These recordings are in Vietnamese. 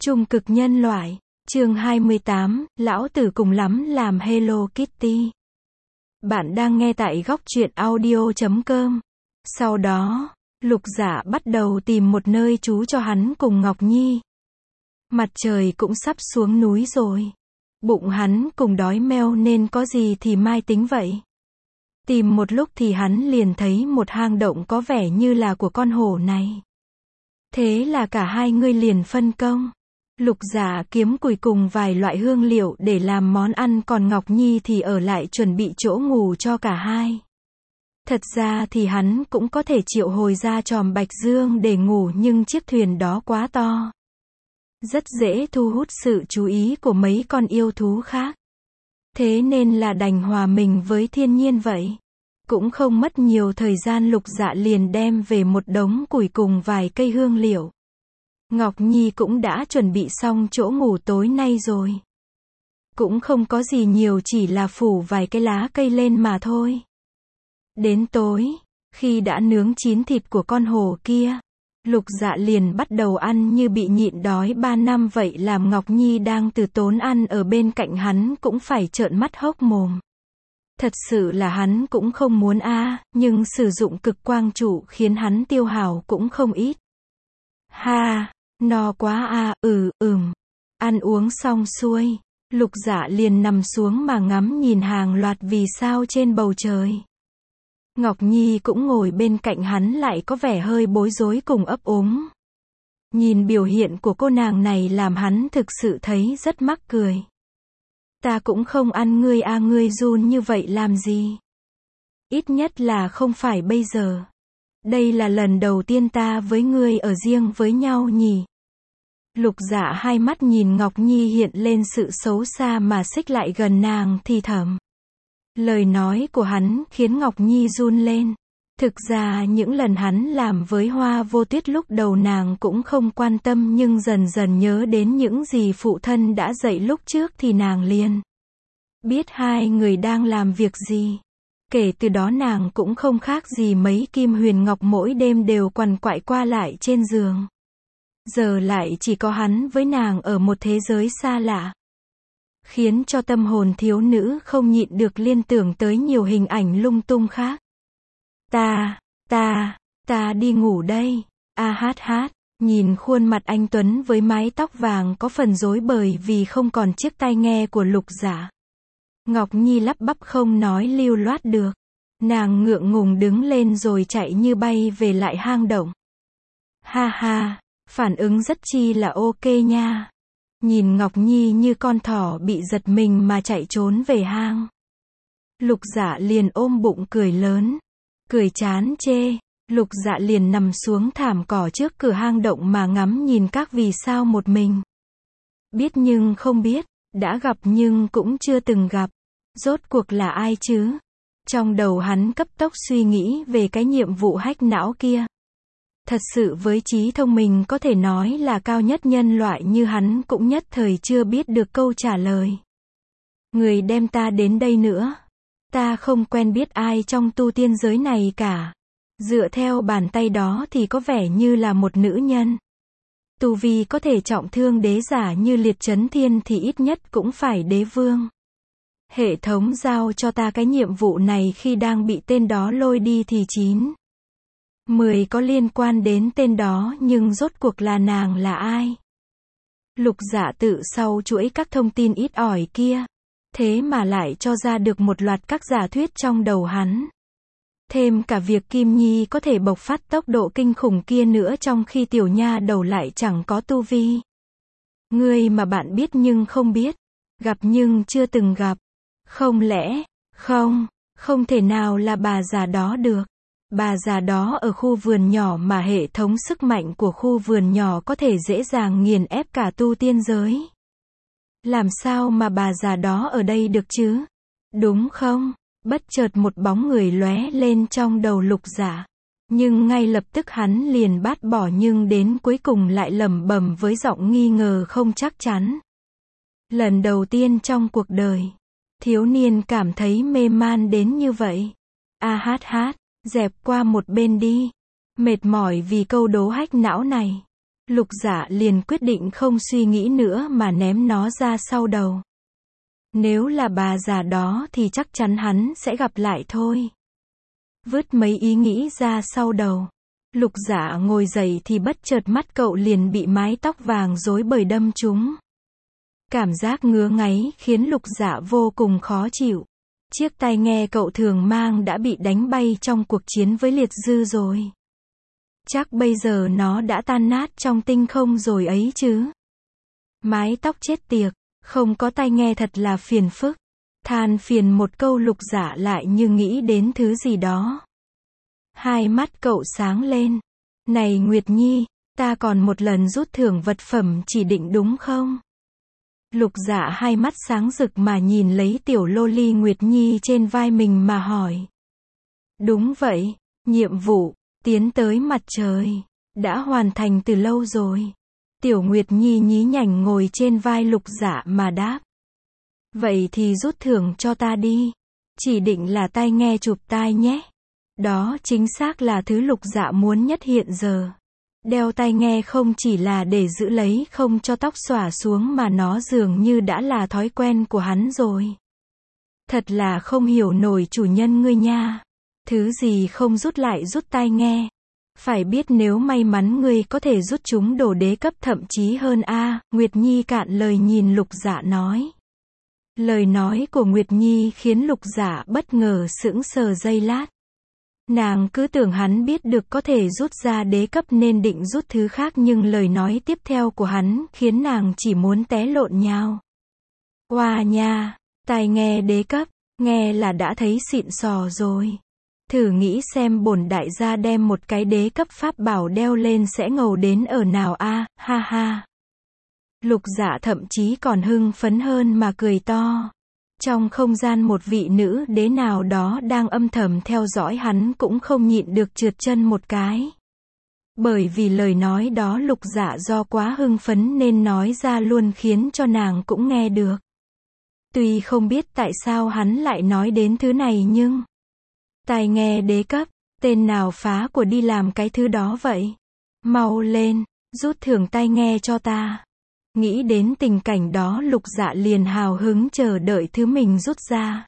Trung cực nhân loại. Chương 28, lão tử cùng lắm làm Hello Kitty. Bạn đang nghe tại góc truyện audio.com. Sau đó, Lục Dạ bắt đầu tìm một nơi trú cho hắn cùng Ngọc Nhi. Mặt trời cũng sắp xuống núi rồi. Bụng hắn cùng đói meo nên có gì thì mai tính vậy. Tìm một lúc thì hắn liền thấy một hang động có vẻ như là của con hổ này. Thế là cả hai người liền phân công. Lục Dạ kiếm củi cùng vài loại hương liệu để làm món ăn, còn Ngọc Nhi thì ở lại chuẩn bị chỗ ngủ cho cả hai. Thật ra thì hắn cũng có thể triệu hồi ra Tròm Bạch Dương để ngủ, nhưng chiếc thuyền đó quá to, rất dễ thu hút sự chú ý của mấy con yêu thú khác. Thế nên là đành hòa mình với thiên nhiên vậy. Cũng không mất nhiều thời gian, Lục Dạ liền đem về một đống củi cùng vài cây hương liệu. Ngọc Nhi cũng đã chuẩn bị xong chỗ ngủ tối nay rồi. Cũng không có gì nhiều, chỉ là phủ vài cái lá cây lên mà thôi. Đến tối, khi đã nướng chín thịt của con hổ kia, Lục Dạ liền bắt đầu ăn như bị nhịn đói 3 năm vậy, làm Ngọc Nhi đang từ tốn ăn ở bên cạnh hắn cũng phải trợn mắt hốc mồm. Thật sự là hắn cũng không muốn nhưng sử dụng cực quang trụ khiến hắn tiêu hao cũng không ít. Ha, no quá Ăn uống xong xuôi, Lục Dạ liền nằm xuống mà ngắm nhìn hàng loạt vì sao trên bầu trời. Ngọc Nhi cũng ngồi bên cạnh hắn, lại có vẻ hơi bối rối cùng ấp úng. Nhìn biểu hiện của cô nàng này làm hắn thực sự thấy rất mắc cười. Ta cũng không ăn ngươi ngươi run như vậy làm gì? Ít nhất là không phải bây giờ. Đây là lần đầu tiên ta với ngươi ở riêng với nhau nhỉ? Lục Dạ hai mắt nhìn Ngọc Nhi hiện lên sự xấu xa mà xích lại gần nàng thì thầm. Lời nói của hắn khiến Ngọc Nhi run lên. Thực ra những lần hắn làm với Hoa Vô Tuyết lúc đầu nàng cũng không quan tâm, nhưng dần dần nhớ đến những gì phụ thân đã dạy lúc trước thì nàng liền biết hai người đang làm việc gì. Kể từ đó nàng cũng không khác gì mấy kim huyền ngọc, mỗi đêm đều quằn quại qua lại trên giường. Giờ lại chỉ có hắn với nàng ở một thế giới xa lạ, khiến cho tâm hồn thiếu nữ không nhịn được liên tưởng tới nhiều hình ảnh lung tung khác. Ta đi ngủ đây. Nhìn khuôn mặt anh tuấn với mái tóc vàng có phần rối bời vì không còn chiếc tai nghe của Lục Dạ, Ngọc Nhi lắp bắp không nói lưu loát được. Nàng ngượng ngùng đứng lên rồi chạy như bay về lại hang động. Phản ứng rất chi là ok nha. Nhìn Ngọc Nhi như con thỏ bị giật mình mà chạy trốn về hang, Lục Dạ liền ôm bụng cười lớn, cười chán chê. Lục Dạ liền nằm xuống thảm cỏ trước cửa hang động mà ngắm nhìn các vì sao một mình. Biết nhưng không biết, đã gặp nhưng cũng chưa từng gặp. Rốt cuộc là ai chứ? Trong đầu hắn cấp tốc suy nghĩ về cái nhiệm vụ hack não kia. Thật sự với trí thông minh có thể nói là cao nhất nhân loại như hắn cũng nhất thời chưa biết được câu trả lời. Người đem ta đến đây nữa. Ta không quen biết ai trong tu tiên giới này cả. Dựa theo bàn tay đó thì có vẻ như là một nữ nhân. Tu vi có thể trọng thương đế giả như Liệt Chấn Thiên thì ít nhất cũng phải đế vương. Hệ thống giao cho ta cái nhiệm vụ này khi đang bị tên đó lôi đi thì 9, 10 có liên quan đến tên đó, nhưng rốt cuộc là nàng là ai? Lục Dạ tự sau chuỗi các thông tin ít ỏi kia, thế mà lại cho ra được một loạt các giả thuyết trong đầu hắn. Thêm cả việc Kim Nhi có thể bộc phát tốc độ kinh khủng kia nữa, trong khi tiểu nha đầu lại chẳng có tu vi. Ngươi mà bạn biết nhưng không biết, gặp nhưng chưa từng gặp. Không lẽ, không thể nào là bà già đó được. Bà già đó ở khu vườn nhỏ mà hệ thống sức mạnh của khu vườn nhỏ có thể dễ dàng nghiền ép cả tu tiên giới. Làm sao mà bà già đó ở đây được chứ? Đúng không? Bất chợt một bóng người lóe lên trong đầu Lục Dạ. Nhưng ngay lập tức hắn liền bát bỏ, nhưng đến cuối cùng lại lẩm bẩm với giọng nghi ngờ không chắc chắn. Lần đầu tiên trong cuộc đời, thiếu niên cảm thấy mê man đến như vậy. Dẹp qua một bên đi. Mệt mỏi vì câu đố hack não này, Lục Dạ liền quyết định không suy nghĩ nữa mà ném nó ra sau đầu. Nếu là bà già đó thì chắc chắn hắn sẽ gặp lại thôi. Vứt mấy ý nghĩ ra sau đầu. Lục Dạ ngồi dậy thì bất chợt mắt cậu liền bị mái tóc vàng rối bời đâm trúng. Cảm giác ngứa ngáy khiến Lục Dạ vô cùng khó chịu. Chiếc tai nghe cậu thường mang đã bị đánh bay trong cuộc chiến với liệt dư rồi. Chắc bây giờ nó đã tan nát trong tinh không rồi ấy chứ. Mái tóc chết tiệt, không có tai nghe thật là phiền phức. Than phiền một câu, Lục Dạ lại như nghĩ đến thứ gì đó. Hai mắt cậu sáng lên. Này Nguyệt Nhi, ta còn một lần rút thưởng vật phẩm chỉ định đúng không? Lục Dạ hai mắt sáng rực mà nhìn lấy tiểu loli Nguyệt Nhi trên vai mình mà hỏi. Đúng vậy, nhiệm vụ tiến tới mặt trời đã hoàn thành từ lâu rồi. Tiểu Nguyệt Nhi nhí nhảnh ngồi trên vai Lục Dạ mà đáp. Vậy thì rút thưởng cho ta đi. Chỉ định là tai nghe chụp tai nhé. Đó chính xác là thứ Lục Dạ muốn nhất hiện giờ. Đeo tai nghe không chỉ là để giữ lấy không cho tóc xõa xuống mà nó dường như đã là thói quen của hắn rồi. Thật là không hiểu nổi chủ nhân ngươi nha. Thứ gì không rút lại rút tai nghe. Phải biết nếu may mắn ngươi có thể rút chúng đồ đế cấp thậm chí hơn a. Nguyệt Nhi cạn lời nhìn Lục Dạ nói. Lời nói của Nguyệt Nhi khiến Lục Dạ bất ngờ sững sờ giây lát. Nàng cứ tưởng hắn biết được có thể rút ra đế cấp nên định rút thứ khác, nhưng lời nói tiếp theo của hắn khiến nàng chỉ muốn té lộn nhào. Oa nha, tai nghe đế cấp, nghe là đã thấy xịn sò rồi. Thử nghĩ xem bổn đại gia đem một cái đế cấp pháp bảo đeo lên sẽ ngầu đến ở nào a, ha ha. Lục Dạ thậm chí còn hưng phấn hơn mà cười to. Trong không gian một vị nữ đế nào đó đang âm thầm theo dõi hắn cũng không nhịn được trượt chân một cái. Bởi vì lời nói đó Lục Dạ do quá hưng phấn nên nói ra luôn khiến cho nàng cũng nghe được. Tuy không biết tại sao hắn lại nói đến thứ này nhưng... Tai nghe đế cấp, tên nào phá của đi làm cái thứ đó vậy? Mau lên, rút thưởng tai nghe cho ta. Nghĩ đến tình cảnh đó Lục Dạ liền hào hứng chờ đợi thứ mình rút ra.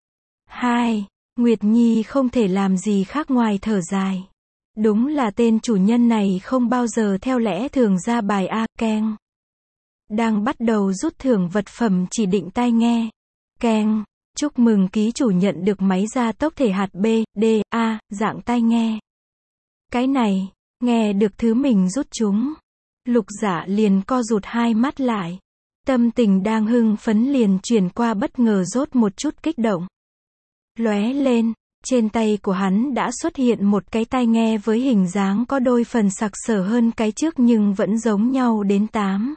Nguyệt Nhi không thể làm gì khác ngoài thở dài. Đúng là tên chủ nhân này không bao giờ theo lẽ thường ra bài a. Keng. Đang bắt đầu rút thưởng vật phẩm chỉ định tai nghe. Keng. Chúc mừng ký chủ nhận được máy gia tốc thể hạt B, D, A, dạng tai nghe. Cái này, nghe được thứ mình rút chúng. Lục Dạ liền co rụt hai mắt lại. Tâm tình đang hưng phấn liền chuyển qua bất ngờ rốt một chút kích động. Lóe lên, trên tay của hắn đã xuất hiện một cái tai nghe với hình dáng có đôi phần sặc sỡ hơn cái trước nhưng vẫn giống nhau đến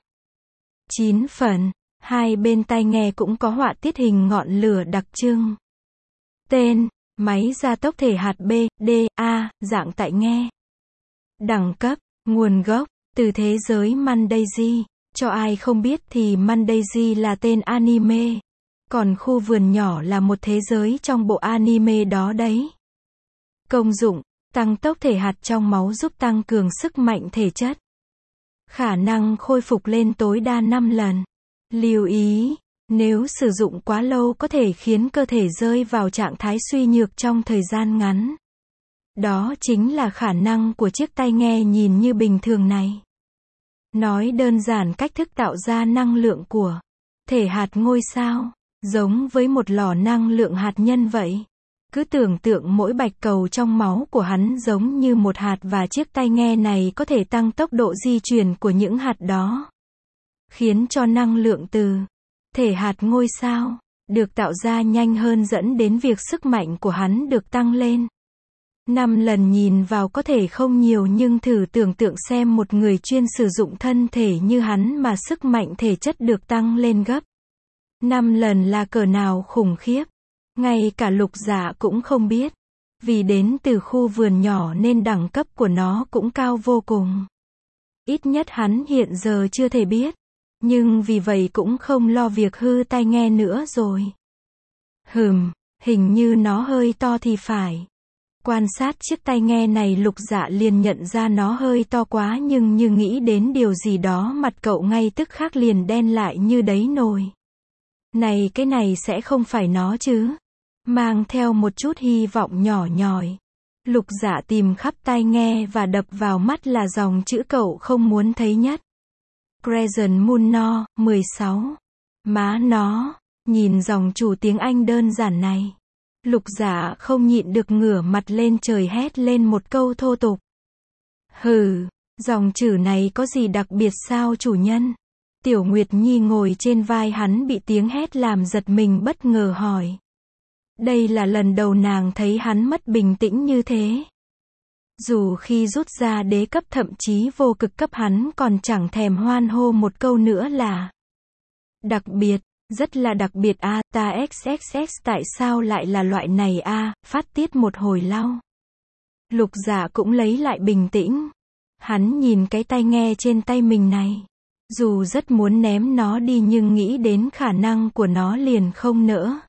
9 phần. Hai bên tai nghe cũng có họa tiết hình ngọn lửa đặc trưng. Tên, máy gia tốc thể hạt B, D, A, dạng tai nghe. Đẳng cấp, nguồn gốc, từ thế giới Mandazy. Cho ai không biết thì Mandazy là tên anime. Còn khu vườn nhỏ là một thế giới trong bộ anime đó đấy. Công dụng, tăng tốc thể hạt trong máu giúp tăng cường sức mạnh thể chất. Khả năng khôi phục lên tối đa 5 lần. Lưu ý, nếu sử dụng quá lâu có thể khiến cơ thể rơi vào trạng thái suy nhược trong thời gian ngắn. Đó chính là khả năng của chiếc tai nghe nhìn như bình thường này. Nói đơn giản, cách thức tạo ra năng lượng của thể hạt ngôi sao, giống với một lò năng lượng hạt nhân vậy. Cứ tưởng tượng mỗi bạch cầu trong máu của hắn giống như một hạt và chiếc tai nghe này có thể tăng tốc độ di chuyển của những hạt đó. Khiến cho năng lượng từ thể hạt ngôi sao được tạo ra nhanh hơn dẫn đến việc sức mạnh của hắn được tăng lên. 5 lần nhìn vào có thể không nhiều nhưng thử tưởng tượng xem một người chuyên sử dụng thân thể như hắn mà sức mạnh thể chất được tăng lên gấp 5 lần là cỡ nào khủng khiếp. Ngay cả Lục Dạ cũng không biết. Vì đến từ khu vườn nhỏ nên đẳng cấp của nó cũng cao vô cùng. Ít nhất hắn hiện giờ chưa thể biết. Nhưng vì vậy cũng không lo việc hư tai nghe nữa rồi. Hình như nó hơi to thì phải. Quan sát chiếc tai nghe này Lục Dạ liền nhận ra nó hơi to quá, nhưng như nghĩ đến điều gì đó mặt cậu ngay tức khắc liền đen lại như đáy nồi. Này, cái này sẽ không phải nó chứ? Mang theo một chút hy vọng nhỏ nhòi. Lục Dạ tìm khắp tai nghe và đập vào mắt là dòng chữ cậu không muốn thấy nhất. Crescent Moon No, 16. Má nó, nhìn dòng chủ tiếng Anh đơn giản này. Lục Dạ không nhịn được ngửa mặt lên trời hét lên một câu thô tục. Hừ, dòng chữ này có gì đặc biệt sao chủ nhân? Tiểu Nguyệt Nhi ngồi trên vai hắn bị tiếng hét làm giật mình bất ngờ hỏi. Đây là lần đầu nàng thấy hắn mất bình tĩnh như thế. Dù khi rút ra đế cấp thậm chí vô cực cấp hắn còn chẳng thèm hoan hô một câu nữa là đặc biệt, rất là đặc biệt a, ta xxx tại sao lại là loại này a, phát tiết một hồi lâu. Lục Dạ cũng lấy lại bình tĩnh. Hắn nhìn cái tai nghe trên tay mình này. Dù rất muốn ném nó đi nhưng nghĩ đến khả năng của nó liền không nỡ.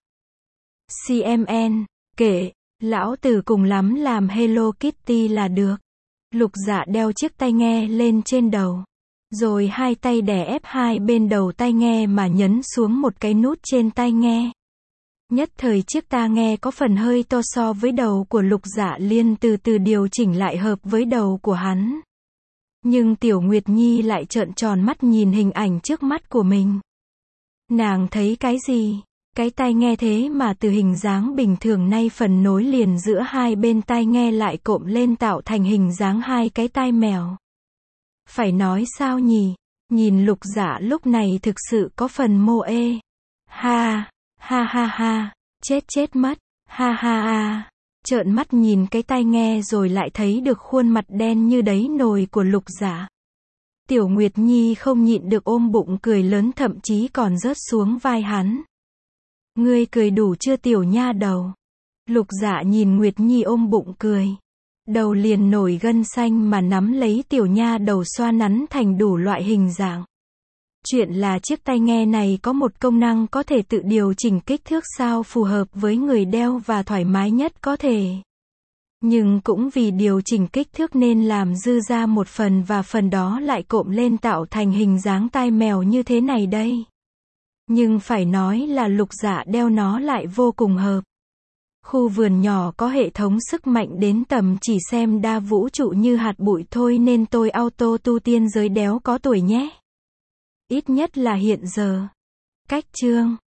CMN, kệ, lão tử cùng lắm làm Hello Kitty là được. Lục Dạ đeo chiếc tai nghe lên trên đầu. Rồi hai tay đè ép hai bên đầu tai nghe mà nhấn xuống một cái nút trên tai nghe. Nhất thời chiếc tai nghe có phần hơi to so với đầu của Lục Dạ liền từ từ điều chỉnh lại hợp với đầu của hắn. Nhưng Tiểu Nguyệt Nhi lại trợn tròn mắt nhìn hình ảnh trước mắt của mình. Nàng thấy cái gì? Cái tai nghe thế mà từ hình dáng bình thường nay phần nối liền giữa hai bên tai nghe lại cộm lên tạo thành hình dáng hai cái tai mèo. Phải nói sao nhỉ? Nhìn Lục Dạ lúc này thực sự có phần mô ê. Ha, ha ha ha, chết mất, ha ha ha. Trợn mắt nhìn cái tai nghe rồi lại thấy được khuôn mặt đen như đáy nồi của Lục Dạ. Tiểu Nguyệt Nhi không nhịn được ôm bụng cười lớn, thậm chí còn rớt xuống vai hắn. Ngươi cười đủ chưa tiểu nha đầu? Lục Dạ nhìn Nguyệt Nhi ôm bụng cười. Đầu liền nổi gân xanh mà nắm lấy tiểu nha đầu xoa nắn thành đủ loại hình dạng. Chuyện là chiếc tai nghe này có một công năng có thể tự điều chỉnh kích thước sao phù hợp với người đeo và thoải mái nhất có thể. Nhưng cũng vì điều chỉnh kích thước nên làm dư ra một phần và phần đó lại cộm lên tạo thành hình dáng tai mèo như thế này đây. Nhưng phải nói là Lục Dạ đeo nó lại vô cùng hợp. Khu vườn nhỏ có hệ thống sức mạnh đến tầm chỉ xem đa vũ trụ như hạt bụi thôi nên tôi auto tu tiên giới đéo có tuổi nhé. Ít nhất là hiện giờ. Cách chương